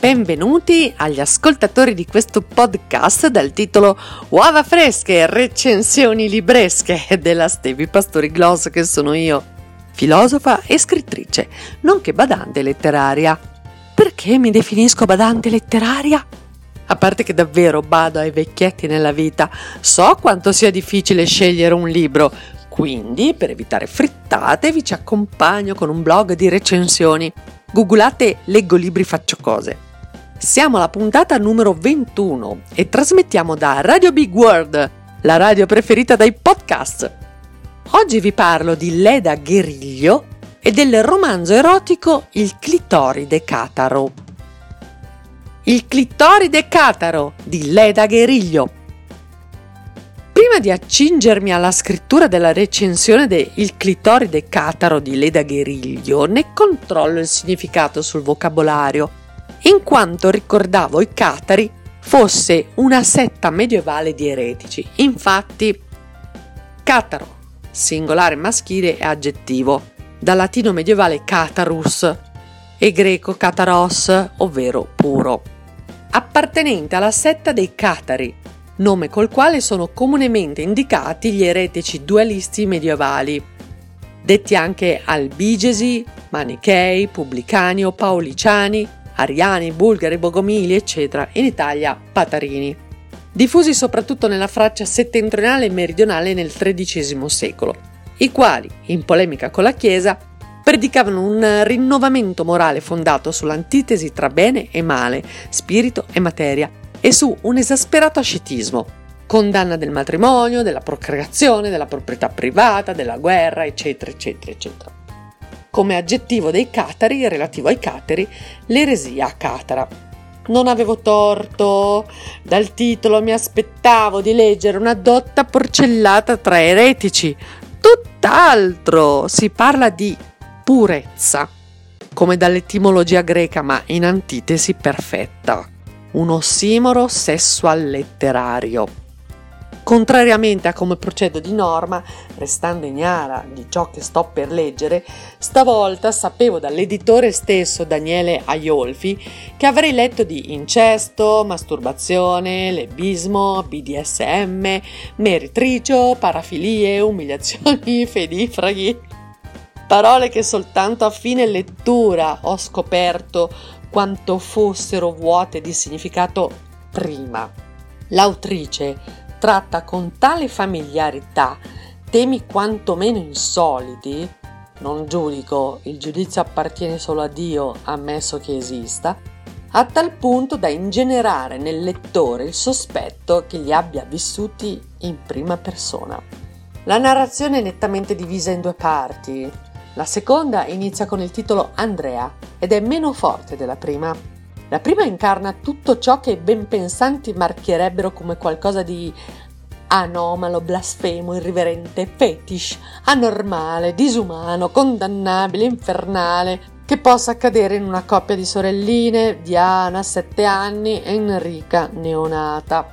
Benvenuti agli ascoltatori di questo podcast dal titolo Uova fresche, recensioni libresche della Stevi Pastori Gloss, che sono io, filosofa e scrittrice, nonché badante letteraria. Perché mi definisco badante letteraria? A parte che davvero bado ai vecchietti nella vita, so quanto sia difficile scegliere un libro, quindi per evitare frittate vi ci accompagno con un blog di recensioni. Googolate Leggo libri faccio cose. Siamo alla puntata numero 21 e trasmettiamo da Radio Big World, la radio preferita dai podcast. Oggi vi parlo di Leda Gueriglio e del romanzo erotico Il clitoride cataro. Il clitoride cataro di Leda Gueriglio. Prima di accingermi alla scrittura della recensione de Il clitoride cataro di Leda Gueriglio, ne controllo il significato sul vocabolario, in quanto ricordavo i catari fosse una setta medievale di eretici. Infatti, cataro, singolare maschile e aggettivo, dal latino medievale catarus e greco kataros, ovvero puro, appartenente alla setta dei catari, nome col quale sono comunemente indicati gli eretici dualisti medievali, detti anche albigesi, manichei, pubblicani o paoliciani, ariani, bulgari, bogomili, eccetera, in Italia patarini, diffusi soprattutto nella Francia settentrionale e meridionale nel XIII secolo, i quali, in polemica con la Chiesa, predicavano un rinnovamento morale fondato sull'antitesi tra bene e male, spirito e materia, e su un esasperato ascetismo, condanna del matrimonio, della procreazione, della proprietà privata, della guerra, eccetera, eccetera, eccetera. Come aggettivo dei catari, relativo ai cateri, l'eresia catara. Non avevo torto, dal titolo mi aspettavo di leggere una dotta porcellata tra eretici, tutt'altro, si parla di purezza, come dall'etimologia greca ma in antitesi perfetta, un ossimoro sessual letterario. Contrariamente a come procedo di norma, restando ignara di ciò che sto per leggere, stavolta sapevo dall'editore stesso, Daniele Aiolfi, che avrei letto di incesto, masturbazione, lesbismo, BDSM, meretricio, parafilie, umiliazioni, fedifraghi. Parole che soltanto a fine lettura ho scoperto quanto fossero vuote di significato prima. L'autrice tratta con tale familiarità temi quantomeno insoliti, non giudico, il giudizio appartiene solo a Dio, ammesso che esista, a tal punto da ingenerare nel lettore il sospetto che li abbia vissuti in prima persona. La narrazione è nettamente divisa in due parti. La seconda inizia con il titolo Andrea ed è meno forte della prima. La prima incarna tutto ciò che i benpensanti marchierebbero come qualcosa di anomalo, blasfemo, irriverente, fetish, anormale, disumano, condannabile, infernale, che possa accadere in una coppia di sorelline, Diana, 7 anni, e Enrica, neonata.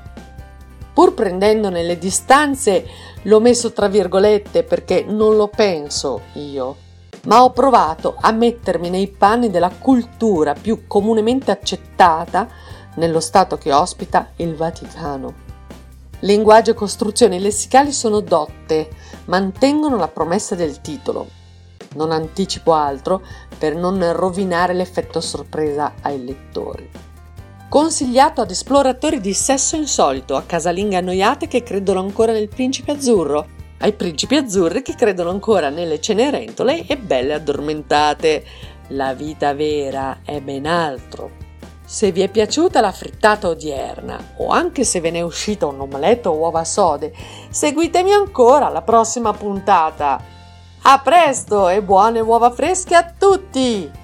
Pur prendendone le distanze, l'ho messo tra virgolette perché non lo penso io, ma ho provato a mettermi nei panni della cultura più comunemente accettata nello stato che ospita il Vaticano. Linguaggio e costruzioni lessicali sono dotte, mantengono la promessa del titolo. Non anticipo altro per non rovinare l'effetto sorpresa ai lettori. Consigliato ad esploratori di sesso insolito, a casalinghe annoiate che credono ancora nel principe azzurro, ai principi azzurri che credono ancora nelle cenerentole e belle addormentate. La vita vera è ben altro. Se vi è piaciuta la frittata odierna, o anche se ve ne è uscita un omeletto o uova sode, seguitemi ancora alla prossima puntata. A presto e buone uova fresche a tutti!